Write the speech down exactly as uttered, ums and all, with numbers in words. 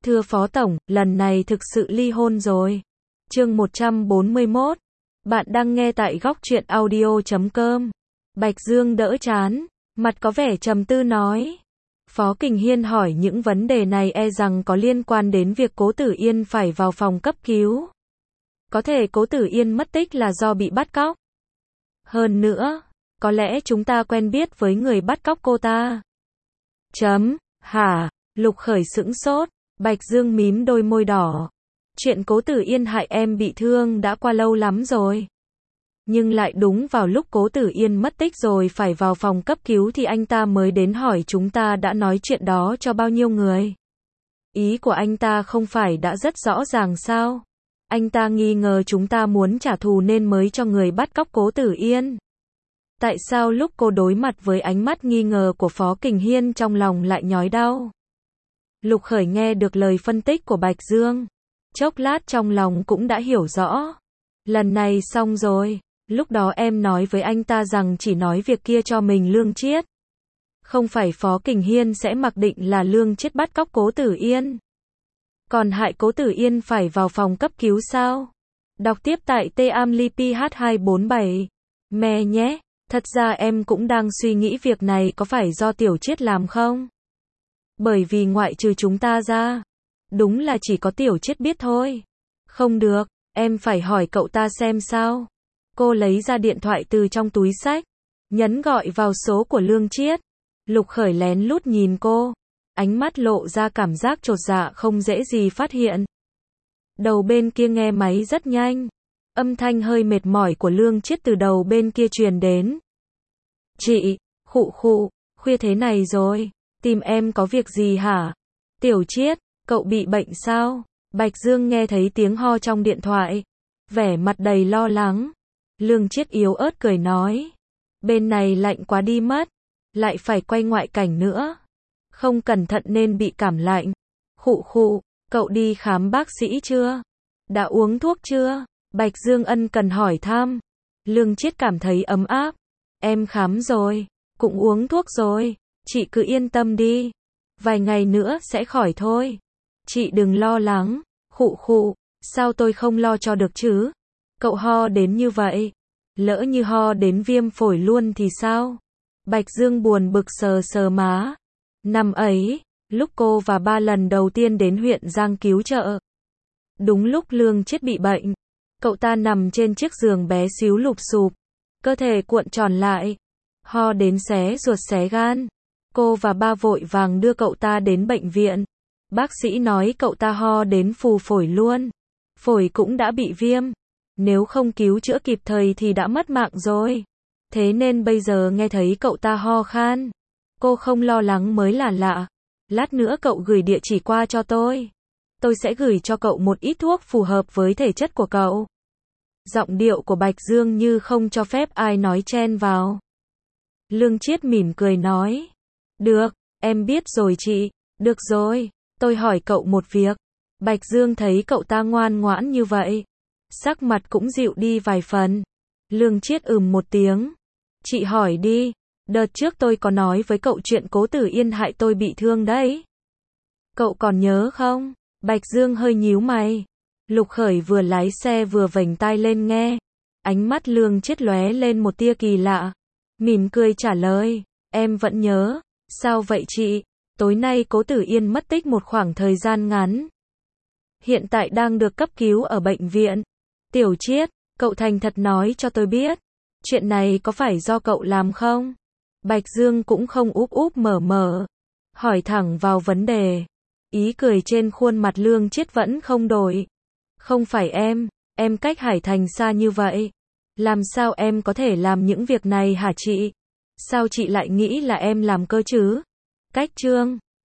Thưa Phó Tổng, lần này thực sự ly hôn rồi. Chương một trăm bốn mươi mốt. Bạn đang nghe tại góc truyện audio chấm com. Bạch Dương đỡ trán, mặt có vẻ trầm tư nói. Phó Kình Hiên hỏi những vấn đề này e rằng có liên quan đến việc Cố Tử Yên phải vào phòng cấp cứu. Có thể Cố Tử Yên mất tích là do bị bắt cóc. Hơn nữa, có lẽ chúng ta quen biết với người bắt cóc cô ta. Chấm, hả? Lục Khởi sững sốt, Bạch Dương mím đôi môi đỏ. Chuyện Cố Tử Yên hại em bị thương đã qua lâu lắm rồi. Nhưng lại đúng vào lúc Cố Tử Yên mất tích rồi phải vào phòng cấp cứu thì anh ta mới đến hỏi chúng ta đã nói chuyện đó cho bao nhiêu người. Ý của anh ta không phải đã rất rõ ràng sao? Anh ta nghi ngờ chúng ta muốn trả thù nên mới cho người bắt cóc Cố Tử Yên. Tại sao lúc cô đối mặt với ánh mắt nghi ngờ của Phó Kình Hiên trong lòng lại nhói đau? Lục Khởi nghe được lời phân tích của Bạch Dương. Chốc lát trong lòng cũng đã hiểu rõ. Lần này xong rồi. Lúc đó em nói với anh ta rằng chỉ nói việc kia cho mình Lương Chiết. Không phải Phó Kình Hiên sẽ mặc định là Lương Chiết bắt cóc Cố Tử Yên. Còn hại Cố Tử Yên phải vào phòng cấp cứu sao? Đọc tiếp tại T A M L I P H hai bốn bảy. Mẹ nhé, thật ra em cũng đang suy nghĩ việc này có phải do Tiểu Chiết làm không? Bởi vì ngoại trừ chúng ta ra, đúng là chỉ có Tiểu Chiết biết thôi. Không được, em phải hỏi cậu ta xem sao. Cô lấy ra điện thoại từ trong túi xách, nhấn gọi vào số của Lương Chiết. Lục Khởi lén lút nhìn cô, ánh mắt lộ ra cảm giác chột dạ không dễ gì phát hiện. Đầu bên kia nghe máy rất nhanh, âm thanh hơi mệt mỏi của Lương Chiết từ đầu bên kia truyền đến. Chị, khụ khụ, khuya thế này rồi, tìm em có việc gì hả? Tiểu Chiết, cậu bị bệnh sao? Bạch Dương nghe thấy tiếng ho trong điện thoại, vẻ mặt đầy lo lắng. Lương Chiết yếu ớt cười nói, bên này lạnh quá đi mất, lại phải quay ngoại cảnh nữa. Không cẩn thận nên bị cảm lạnh. Khụ khụ, cậu đi khám bác sĩ chưa? Đã uống thuốc chưa? Bạch Dương ân cần hỏi thăm. Lương Chiết cảm thấy ấm áp. Em khám rồi, cũng uống thuốc rồi, chị cứ yên tâm đi. Vài ngày nữa sẽ khỏi thôi. Chị đừng lo lắng. Khụ khụ, sao tôi không lo cho được chứ? Cậu ho đến như vậy, lỡ như ho đến viêm phổi luôn thì sao? Bạch Dương buồn bực sờ sờ má. Năm ấy, lúc cô và ba lần đầu tiên đến huyện Giang cứu trợ. Đúng lúc Lương Chiết bị bệnh, cậu ta nằm trên chiếc giường bé xíu lụp xụp, cơ thể cuộn tròn lại, ho đến xé ruột xé gan. Cô và ba vội vàng đưa cậu ta đến bệnh viện. Bác sĩ nói cậu ta ho đến phù phổi luôn, phổi cũng đã bị viêm. Nếu không cứu chữa kịp thời thì đã mất mạng rồi. Thế nên bây giờ nghe thấy cậu ta ho khan, cô không lo lắng mới là lạ. Lát nữa cậu gửi địa chỉ qua cho tôi. Tôi sẽ gửi cho cậu một ít thuốc phù hợp với thể chất của cậu. Giọng điệu của Bạch Dương như không cho phép ai nói chen vào. Lương Chiết mỉm cười nói. Được, em biết rồi chị. Được rồi, tôi hỏi cậu một việc. Bạch Dương thấy cậu ta ngoan ngoãn như vậy, sắc mặt cũng dịu đi vài phần. Lương Chiết ừm một tiếng. Chị hỏi đi, đợt trước tôi có nói với cậu chuyện Cố Tử Yên hại tôi bị thương đấy. Cậu còn nhớ không? Bạch Dương hơi nhíu mày. Lục Khởi vừa lái xe vừa vểnh tai lên nghe. Ánh mắt Lương Chiết lóe lên một tia kỳ lạ. Mỉm cười trả lời, em vẫn nhớ. Sao vậy chị? Tối nay Cố Tử Yên mất tích một khoảng thời gian ngắn. Hiện tại đang được cấp cứu ở bệnh viện. Tiểu Chiết, cậu thành thật nói cho tôi biết. Chuyện này có phải do cậu làm không? Bạch Dương cũng không úp úp mở mở. Hỏi thẳng vào vấn đề. Ý cười trên khuôn mặt Lương Chiết vẫn không đổi. Không phải em, em cách Hải Thành xa như vậy. Làm sao em có thể làm những việc này hả chị? Sao chị lại nghĩ là em làm cơ chứ? Cách Trương,